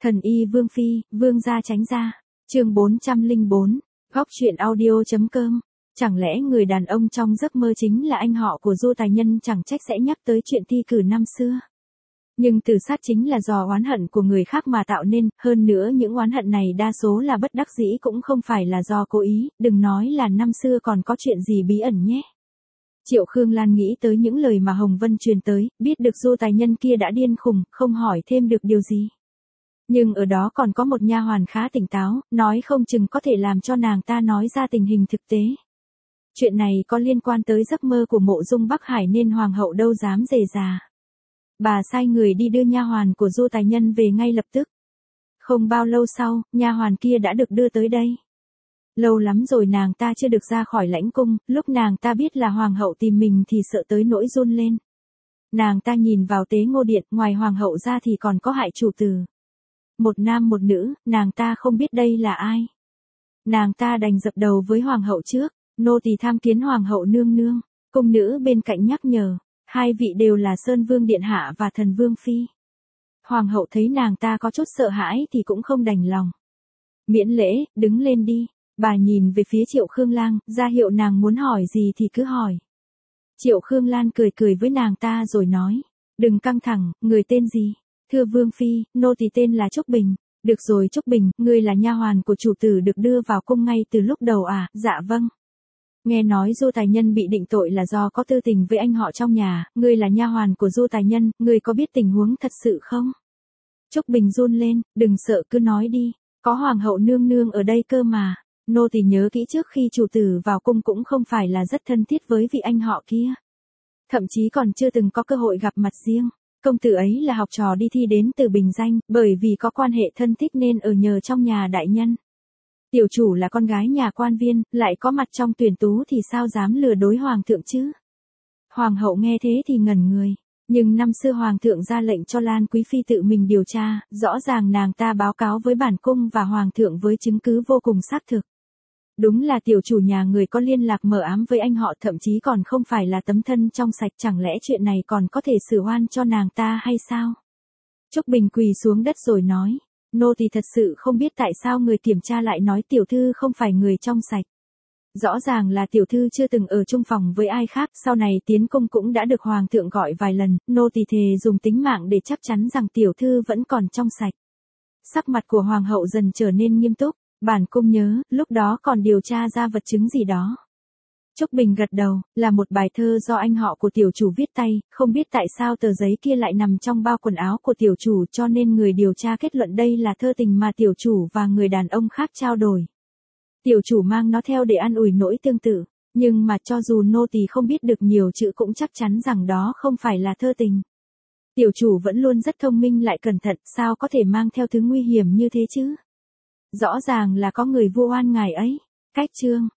Thần y Vương Phi, Vương gia tránh ra. Chương 404, góc truyện audio.com. Chẳng lẽ người đàn ông trong giấc mơ chính là anh họ của Du Tài Nhân, chẳng trách sẽ nhắc tới chuyện thi cử năm xưa. Nhưng tử sát chính là do oán hận của người khác mà tạo nên, hơn nữa những oán hận này đa số là bất đắc dĩ, cũng không phải là do cố ý, đừng nói là năm xưa còn có chuyện gì bí ẩn nhé. Triệu Khương Lan nghĩ tới những lời mà Hồng Vân truyền tới, biết được Du Tài Nhân kia đã điên khùng, không hỏi thêm được điều gì. Nhưng ở đó còn có một nha hoàn khá tỉnh táo, nói không chừng có thể làm cho nàng ta nói ra tình hình thực tế. Chuyện này có liên quan tới giấc mơ của Mộ Dung Bắc Hải nên hoàng hậu đâu dám dè dà. Bà sai người đi đưa nha hoàn của Du Tài Nhân về ngay lập tức. Không bao lâu sau, nha hoàn kia đã được đưa tới đây. Lâu lắm rồi nàng ta chưa được ra khỏi lãnh cung, lúc nàng ta biết là hoàng hậu tìm mình thì sợ tới nỗi run lên. Nàng ta nhìn vào tế ngô điện, ngoài hoàng hậu ra thì còn có hại chủ tử. Một nam một nữ, nàng ta không biết đây là ai. Nàng ta đành dập đầu với hoàng hậu trước, nô tỳ tham kiến hoàng hậu nương nương. Cung nữ bên cạnh nhắc nhở, hai vị đều là Sơn Vương Điện Hạ và Thần Vương Phi. Hoàng hậu thấy nàng ta có chút sợ hãi thì cũng không đành lòng. Miễn lễ, đứng lên đi. Bà nhìn về phía Triệu Khương Lan, ra hiệu nàng muốn hỏi gì thì cứ hỏi. Triệu Khương Lan cười cười với nàng ta rồi nói, đừng căng thẳng, người tên gì? Thưa Vương Phi, nô tỳ tên là Trúc Bình. Được rồi Trúc Bình, ngươi là nha hoàn của chủ tử được đưa vào cung ngay từ lúc đầu à? Dạ vâng. Nghe nói Du Tài Nhân bị định tội là do có tư tình với anh họ trong nhà, ngươi là nha hoàn của Du Tài Nhân, ngươi có biết tình huống thật sự không? Trúc Bình run lên, đừng sợ cứ nói đi, có hoàng hậu nương nương ở đây cơ mà. Nô tỳ nhớ kỹ trước khi chủ tử vào cung cũng không phải là rất thân thiết với vị anh họ kia. Thậm chí còn chưa từng có cơ hội gặp mặt riêng. Công tử ấy là học trò đi thi đến từ Bình Danh, bởi vì có quan hệ thân thích nên ở nhờ trong nhà đại nhân. Tiểu chủ là con gái nhà quan viên, lại có mặt trong tuyển tú thì sao dám lừa dối hoàng thượng chứ? Hoàng hậu nghe thế thì ngẩn người. Nhưng năm xưa hoàng thượng ra lệnh cho Lan Quý Phi tự mình điều tra, rõ ràng nàng ta báo cáo với bản cung và hoàng thượng với chứng cứ vô cùng xác thực. Đúng là tiểu chủ nhà người có liên lạc mờ ám với anh họ, thậm chí còn không phải là tấm thân trong sạch, chẳng lẽ chuyện này còn có thể xử oan cho nàng ta hay sao? Trúc Bình quỳ xuống đất rồi nói, nô tỳ thật sự không biết tại sao người kiểm tra lại nói tiểu thư không phải người trong sạch. Rõ ràng là tiểu thư chưa từng ở chung phòng với ai khác, sau này tiến cung cũng đã được hoàng thượng gọi vài lần, nô tỳ thề dùng tính mạng để chắc chắn rằng tiểu thư vẫn còn trong sạch. Sắc mặt của hoàng hậu dần trở nên nghiêm túc. Bản cung nhớ, lúc đó còn điều tra ra vật chứng gì đó. Trúc Bình gật đầu, là một bài thơ do anh họ của tiểu chủ viết tay, không biết tại sao tờ giấy kia lại nằm trong bao quần áo của tiểu chủ, cho nên người điều tra kết luận đây là thơ tình mà tiểu chủ và người đàn ông khác trao đổi. Tiểu chủ mang nó theo để an ủi nỗi tương tự, nhưng mà cho dù nô tỳ không biết được nhiều chữ cũng chắc chắn rằng đó không phải là thơ tình. Tiểu chủ vẫn luôn rất thông minh lại cẩn thận, sao có thể mang theo thứ nguy hiểm như thế chứ? Rõ ràng là có người vu oan ngài ấy. Cách chương